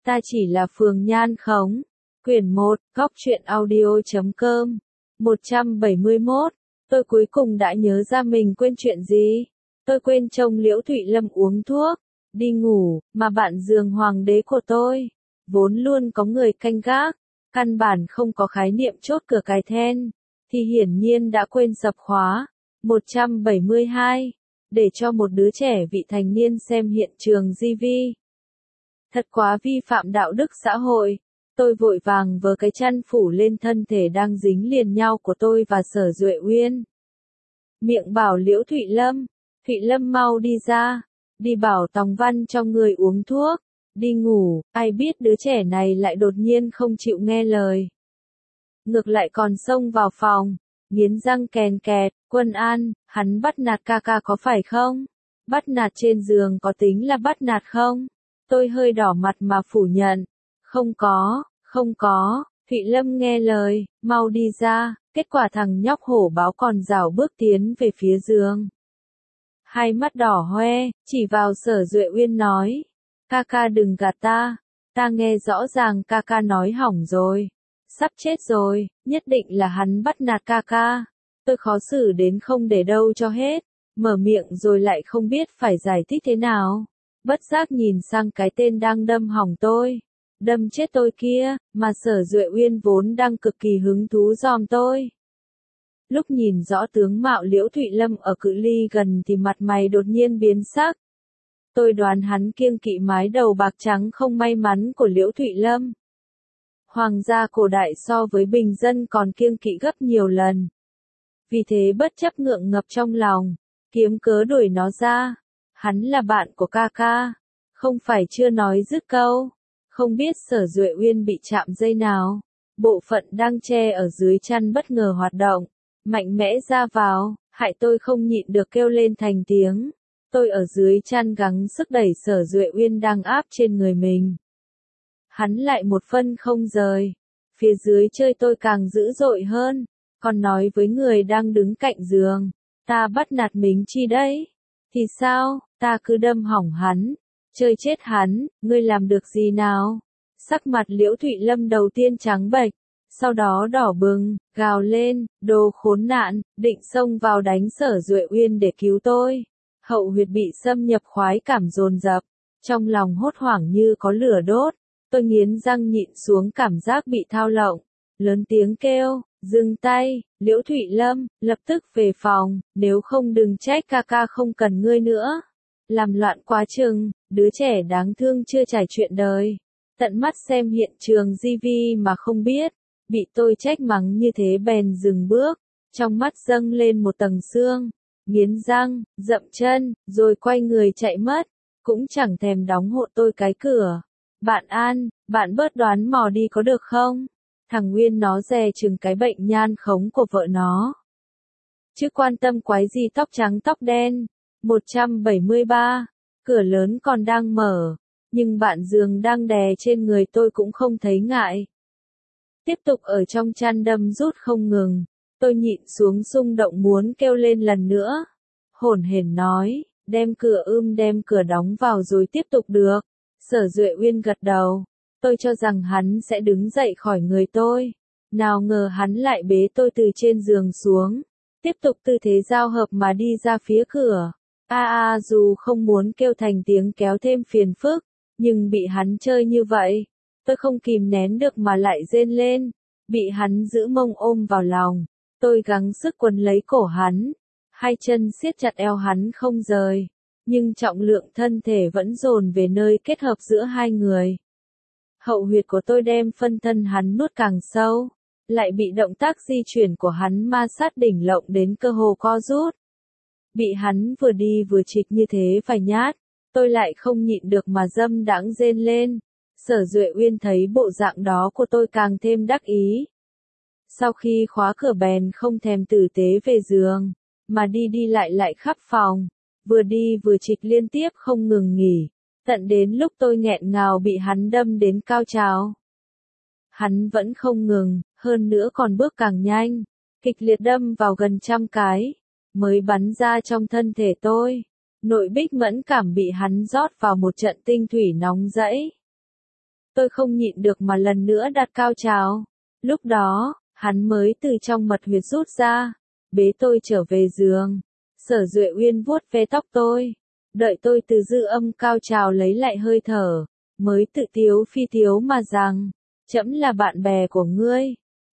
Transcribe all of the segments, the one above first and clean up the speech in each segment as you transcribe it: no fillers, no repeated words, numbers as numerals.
Ta chỉ là Phường Nhan Khống. Quyển 1, góc truyện audio.com. 171. Tôi cuối cùng đã nhớ ra mình quên chuyện gì. Tôi quên trông Liễu Thụy Lâm uống thuốc, đi ngủ, mà bạn giường hoàng đế của tôi, vốn luôn có người canh gác, căn bản không có khái niệm chốt cửa cài then, thì hiển nhiên đã quên sập khóa. 172. Để cho một đứa trẻ vị thành niên xem hiện trường GV. Thật quá vi phạm đạo đức xã hội. Tôi vội vàng vớ cái chăn phủ lên thân thể đang dính liền nhau của tôi và Sở Duệ Uyên. Miệng bảo Liễu Thụy Lâm mau đi ra, đi bảo Tòng Văn cho người uống thuốc, đi ngủ. Ai biết đứa trẻ này lại đột nhiên không chịu nghe lời. Ngược lại còn xông vào phòng, nghiến răng kèn kẹt, Quân An, hắn bắt nạt ca ca có phải không? Bắt nạt trên giường có tính là bắt nạt không? Tôi hơi đỏ mặt mà phủ nhận. Không có, Thụy Lâm nghe lời, mau đi ra, kết quả thằng nhóc hổ báo còn rảo bước tiến về phía giường. Hai mắt đỏ hoe, chỉ vào Sở Duệ Uyên nói, ca ca đừng gạt ta nghe rõ ràng ca ca nói hỏng rồi, sắp chết rồi, nhất định là hắn bắt nạt ca ca. Tôi khó xử đến không để đâu cho hết, mở miệng rồi lại không biết phải giải thích thế nào. Bất giác nhìn sang cái tên đang đâm hỏng tôi, đâm chết tôi kia, mà Sở Duệ Uyên vốn đang cực kỳ hứng thú dòm tôi. Lúc nhìn rõ tướng mạo Liễu Thụy Lâm ở cự ly gần thì mặt mày đột nhiên biến sắc. Tôi đoán hắn kiêng kỵ mái đầu bạc trắng không may mắn của Liễu Thụy Lâm. Hoàng gia cổ đại so với bình dân còn kiêng kỵ gấp nhiều lần. Vì thế bất chấp ngượng ngập trong lòng, kiếm cớ đuổi nó ra. Hắn là bạn của ca ca, không phải chưa nói dứt câu. Không biết Sở Duệ Uyên bị chạm dây nào. Bộ phận đang che ở dưới chăn bất ngờ hoạt động, mạnh mẽ ra vào, hại tôi không nhịn được kêu lên thành tiếng. Tôi ở dưới chăn gắng sức đẩy Sở Duệ Uyên đang áp trên người mình. Hắn lại một phân không rời. Phía dưới chơi tôi càng dữ dội hơn, còn nói với người đang đứng cạnh giường, ta bắt nạt mình chi đấy? Thì sao, ta cứ đâm hỏng hắn, chơi chết hắn, ngươi làm được gì nào? Sắc mặt Liễu Thụy Lâm đầu tiên trắng bệch, sau đó đỏ bừng, gào lên, đồ khốn nạn, định xông vào đánh Sở Duệ Uyên để cứu tôi. Hậu huyệt bị xâm nhập khoái cảm dồn dập, trong lòng hốt hoảng như có lửa đốt. Tôi nghiến răng nhịn xuống cảm giác bị thao lộng, lớn tiếng kêu, dừng tay, Liễu Thụy Lâm, lập tức về phòng, nếu không đừng trách ca ca không cần ngươi nữa. Làm loạn quá chừng, đứa trẻ đáng thương chưa trải chuyện đời. Tận mắt xem hiện trường GV mà không biết, bị tôi trách mắng như thế bèn dừng bước, trong mắt dâng lên một tầng sương, nghiến răng, dậm chân, rồi quay người chạy mất, cũng chẳng thèm đóng hộ tôi cái cửa. Bạn An, bạn bớt đoán mò đi có được không? Thằng Nguyên nó dè chừng cái bệnh nhan khống của vợ nó. Chứ quan tâm quái gì tóc trắng tóc đen. 173. Cửa lớn còn đang mở, nhưng bạn giường đang đè trên người tôi cũng không thấy ngại. Tiếp tục ở trong chăn đâm rút không ngừng. Tôi nhịn xuống xung động muốn kêu lên lần nữa. Hổn hển nói, đem cửa đóng vào rồi tiếp tục được. Sở Duệ Uyên gật đầu. Tôi cho rằng hắn sẽ đứng dậy khỏi người tôi. Nào ngờ hắn lại bế tôi từ trên giường xuống. Tiếp tục tư thế giao hợp mà đi ra phía cửa. Dù không muốn kêu thành tiếng kéo thêm phiền phức, nhưng bị hắn chơi như vậy, tôi không kìm nén được mà lại rên lên. Bị hắn giữ mông ôm vào lòng, tôi gắng sức quấn lấy cổ hắn, hai chân siết chặt eo hắn không rời, nhưng trọng lượng thân thể vẫn dồn về nơi kết hợp giữa hai người. Hậu huyệt của tôi đem phân thân hắn nuốt càng sâu, lại bị động tác di chuyển của hắn ma sát đỉnh lộng đến cơ hồ co rút. Bị hắn vừa đi vừa trịch như thế vài nhát, tôi lại không nhịn được mà dâm đãng rên lên. Sở Duệ Uyên thấy bộ dạng đó của tôi càng thêm đắc ý. Sau khi khóa cửa bèn không thèm tử tế về giường, mà đi lại khắp phòng, vừa đi vừa trịch liên tiếp không ngừng nghỉ, tận đến lúc tôi nghẹn ngào bị hắn đâm đến cao trào. Hắn vẫn không ngừng, hơn nữa còn bước càng nhanh, kịch liệt đâm vào gần 100 cái, mới bắn ra trong thân thể tôi. Nội bích mẫn cảm bị hắn rót vào một trận tinh thủy nóng rẫy. Tôi không nhịn được mà lần nữa đặt cao trào. Lúc đó, hắn mới từ trong mật huyệt rút ra, bế tôi trở về giường. Sở Duệ Uyên vuốt ve tóc tôi, đợi tôi từ dư âm cao trào lấy lại hơi thở, mới tự tiếu phi tiếu mà rằng, trẫm là bạn bè của ngươi.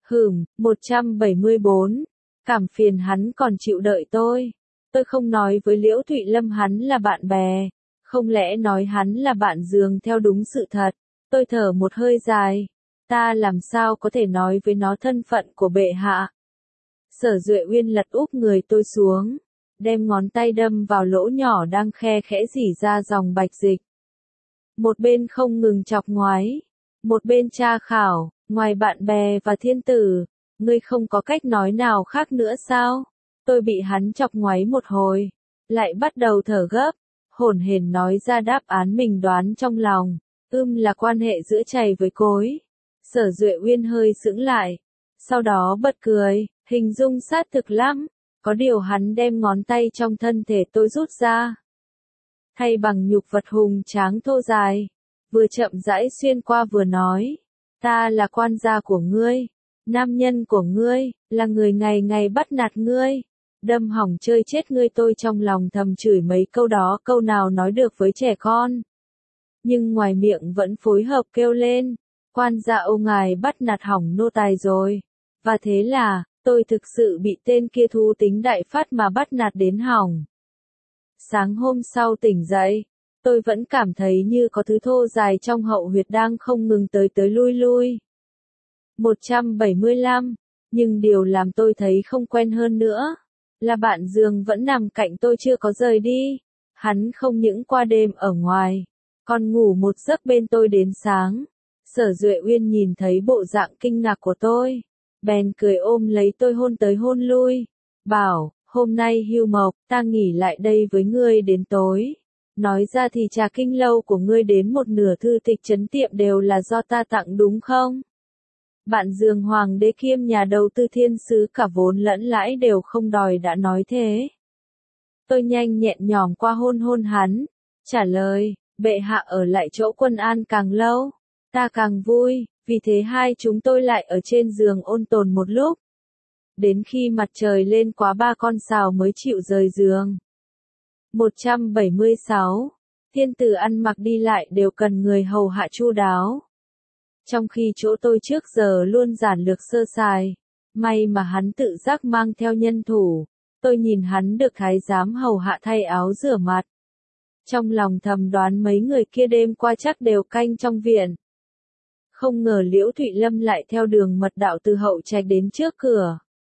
174, cảm phiền hắn còn chịu đợi tôi. Tôi không nói với Liễu Thụy Lâm hắn là bạn bè, không lẽ nói hắn là bạn giường theo đúng sự thật. Tôi thở một hơi dài, ta làm sao có thể nói với nó thân phận của bệ hạ. Sở Duệ Uyên lật úp người tôi xuống, đem ngón tay đâm vào lỗ nhỏ đang khe khẽ rỉ ra dòng bạch dịch. Một bên không ngừng chọc ngoái, một bên tra khảo, ngoài bạn bè và thiên tử, ngươi không có cách nói nào khác nữa sao? Tôi bị hắn chọc ngoáy một hồi, lại bắt đầu thở gấp, hổn hển nói ra đáp án mình đoán trong lòng, là quan hệ giữa chày với cối. Sở Duệ Uyên hơi sững lại, sau đó bật cười, hình dung sát thực lắm, có điều hắn đem ngón tay trong thân thể tôi rút ra, thay bằng nhục vật hùng tráng thô dài, vừa chậm rãi xuyên qua vừa nói, ta là quan gia của ngươi, nam nhân của ngươi, là người ngày ngày bắt nạt ngươi, đâm hỏng chơi chết ngươi. Tôi trong lòng thầm chửi mấy câu đó, câu nào nói được với trẻ con. Nhưng ngoài miệng vẫn phối hợp kêu lên, quan gia ô ngài bắt nạt hỏng nô tài rồi. Và thế là, tôi thực sự bị tên kia thú tính đại phát mà bắt nạt đến hỏng. Sáng hôm sau tỉnh dậy, tôi vẫn cảm thấy như có thứ thô dài trong hậu huyệt đang không ngừng tới tới lui lui. 175, nhưng điều làm tôi thấy không quen hơn nữa, là bạn giường vẫn nằm cạnh tôi chưa có rời đi. Hắn không những qua đêm ở ngoài, còn ngủ một giấc bên tôi đến sáng. Sở Duệ Uyên nhìn thấy bộ dạng kinh ngạc của tôi, bèn cười ôm lấy tôi hôn tới hôn lui, bảo, hôm nay hưu mộc, ta nghỉ lại đây với ngươi đến tối. Nói ra thì trà kinh lâu của ngươi đến một nửa thư tịch trấn tiệm đều là do ta tặng đúng không? Bạn giường hoàng đế kiêm nhà đầu tư thiên sứ cả vốn lẫn lãi đều không đòi đã nói thế. Tôi nhanh nhẹn nhòm qua hôn hôn hắn, trả lời, bệ hạ ở lại chỗ Quân An càng lâu, ta càng vui, vì thế hai chúng tôi lại ở trên giường ôn tồn một lúc. Đến khi mặt trời lên quá 3 con sào mới chịu rời giường. 176. Thiên tử ăn mặc đi lại đều cần người hầu hạ chu đáo. Trong khi chỗ tôi trước giờ luôn giản lược sơ sài, may mà hắn tự giác mang theo nhân thủ, tôi nhìn hắn được thái giám hầu hạ thay áo rửa mặt. Trong lòng thầm đoán mấy người kia đêm qua chắc đều canh trong viện. Không ngờ Liễu Thụy Lâm lại theo đường mật đạo từ hậu trạch đến trước cửa.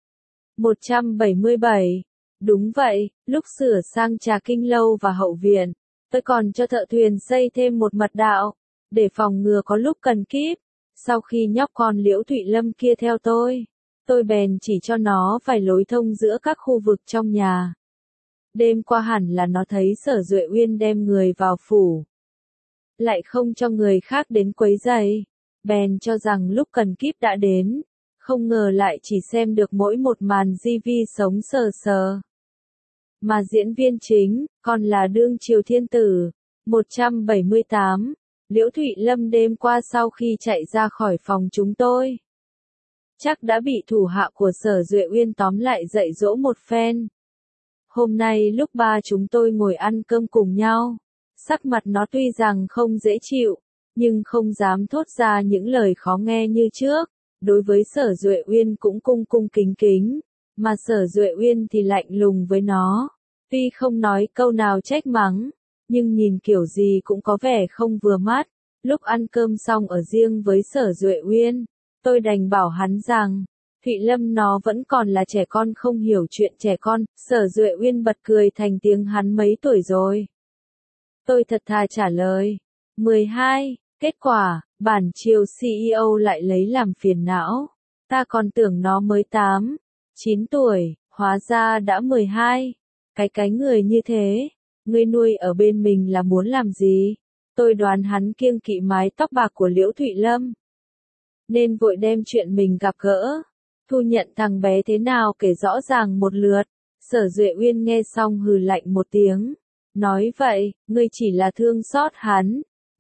177. Đúng vậy, lúc sửa sang trà kinh lâu và hậu viện, tôi còn cho thợ thuyền xây thêm một mật đạo, để phòng ngừa có lúc cần kíp. Sau khi nhóc con Liễu Thụy Lâm kia theo tôi bèn chỉ cho nó vài lối thông giữa các khu vực trong nhà. Đêm qua hẳn là nó thấy Sở Duệ Uyên đem người vào phủ, lại không cho người khác đến quấy rầy, bèn cho rằng lúc cần kíp đã đến, không ngờ lại chỉ xem được mỗi một màn di vi sống sờ sờ. Mà diễn viên chính, còn là đương triều thiên tử. 178. Liễu Thụy Lâm đêm qua sau khi chạy ra khỏi phòng chúng tôi, chắc đã bị thủ hạ của Sở Duệ Uyên tóm lại dạy dỗ một phen. Hôm nay lúc ba chúng tôi ngồi ăn cơm cùng nhau, sắc mặt nó tuy rằng không dễ chịu, nhưng không dám thốt ra những lời khó nghe như trước. Đối với Sở Duệ Uyên cũng cung cung kính kính, mà Sở Duệ Uyên thì lạnh lùng với nó. Tuy không nói câu nào trách mắng, nhưng nhìn kiểu gì cũng có vẻ không vừa mắt. Lúc ăn cơm xong ở riêng với Sở Duệ Uyên, tôi đành bảo hắn rằng, Thụy Lâm nó vẫn còn là trẻ con không hiểu chuyện trẻ con. Sở Duệ Uyên bật cười thành tiếng, hắn mấy tuổi rồi? Tôi thật thà trả lời, 12. Kết quả, bản chiều CEO lại lấy làm phiền não. Ta còn tưởng nó mới 8, 9 tuổi, hóa ra đã 12. Cái người như thế, ngươi nuôi ở bên mình là muốn làm gì? Tôi đoán hắn kiêng kỵ mái tóc bạc của Liễu Thụy Lâm, nên vội đem chuyện mình gặp gỡ, thu nhận thằng bé thế nào kể rõ ràng một lượt. Sở Duệ Uyên nghe xong hừ lạnh một tiếng, nói vậy, ngươi chỉ là thương xót hắn,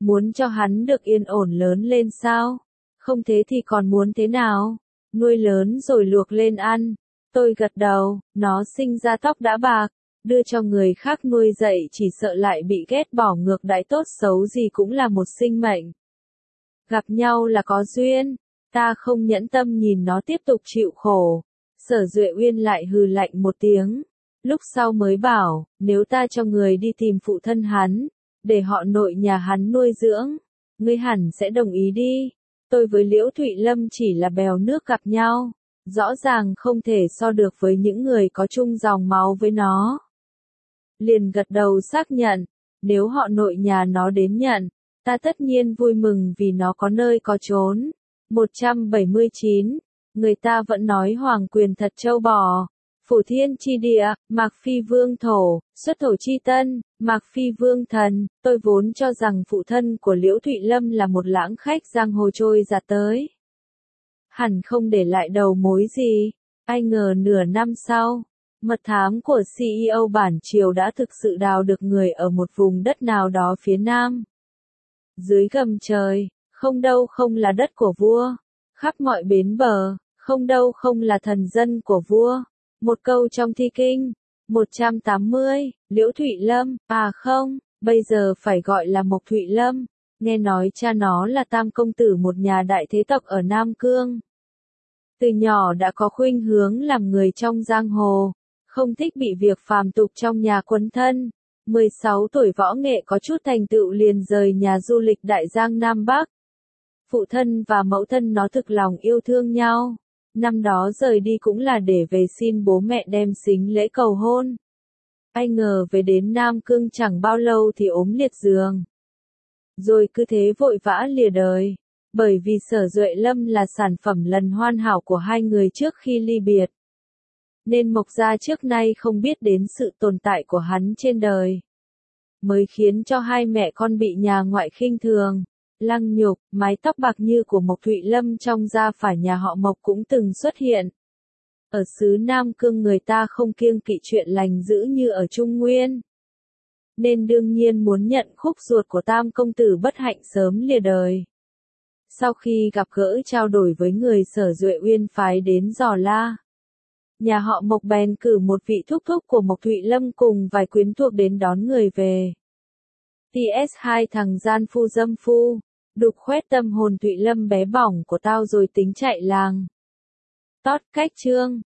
Muốn cho hắn được yên ổn lớn lên sao? Không thế thì còn muốn thế nào? Nuôi lớn rồi luộc lên ăn. Tôi gật đầu, nó sinh ra tóc đã bạc, đưa cho người khác nuôi dạy chỉ sợ lại bị ghét bỏ ngược đãi, tốt xấu gì cũng là một sinh mệnh. Gặp nhau là có duyên, ta không nhẫn tâm nhìn nó tiếp tục chịu khổ. Sở Duệ Uyên lại hừ lạnh một tiếng, lúc sau mới bảo, nếu ta cho người đi tìm phụ thân hắn, để họ nội nhà hắn nuôi dưỡng, ngươi hẳn sẽ đồng ý đi. Tôi với Liễu Thụy Lâm chỉ là bèo nước gặp nhau, rõ ràng không thể so được với những người có chung dòng máu với nó. Liền gật đầu xác nhận, nếu họ nội nhà nó đến nhận, ta tất nhiên vui mừng vì nó có nơi có chốn. 179, người ta vẫn nói hoàng quyền thật trâu bò. Phủ thiên chi địa, Mạc Phi vương thổ, xuất thổ chi tân, Mạc Phi vương thần. Tôi vốn cho rằng phụ thân của Liễu Thụy Lâm là một lãng khách giang hồ trôi giạt tới, hẳn không để lại đầu mối gì. Ai ngờ nửa năm sau, mật thám của CEO bản triều đã thực sự đào được người ở một vùng đất nào đó phía nam. Dưới gầm trời, không đâu không là đất của vua, khắp mọi bến bờ, không đâu không là thần dân của vua. Một câu trong thi kinh. 180, Liễu Thụy Lâm, à không, bây giờ phải gọi là Mộc Thụy Lâm. Nghe nói cha nó là tam công tử một nhà đại thế tộc ở Nam Cương. Từ nhỏ đã có khuynh hướng làm người trong giang hồ, không thích bị việc phàm tục trong nhà quấn thân. 16 tuổi võ nghệ có chút thành tựu liền rời nhà du lịch đại giang Nam Bắc. Phụ thân và mẫu thân nó thực lòng yêu thương nhau. Năm đó rời đi cũng là để về xin bố mẹ đem sính lễ cầu hôn. Ai ngờ về đến Nam Cương chẳng bao lâu thì ốm liệt giường. Rồi cứ thế vội vã lìa đời. Bởi vì Sở Duệ Lâm là sản phẩm lần hoàn hảo của hai người trước khi ly biệt, nên Mộc gia trước nay không biết đến sự tồn tại của hắn trên đời, mới khiến cho hai mẹ con bị nhà ngoại khinh thường, lăng nhục. Mái tóc bạc như của Mộc Thụy Lâm trong gia phả nhà họ Mộc cũng từng xuất hiện. Ở xứ Nam Cương người ta không kiêng kỵ chuyện lành dữ như ở Trung Nguyên, nên đương nhiên muốn nhận khúc ruột của tam công tử bất hạnh sớm lìa đời. Sau khi gặp gỡ trao đổi với người Sở Duệ Uyên phái đến dò la, nhà họ Mộc bèn cử một vị thúc thúc của Mộc Thụy Lâm cùng vài quyến thuộc đến đón người về. TS2 thằng gian phu dâm phu, đục khoét tâm hồn Thụy Lâm bé bỏng của tao rồi tính chạy làng. Tót cách chương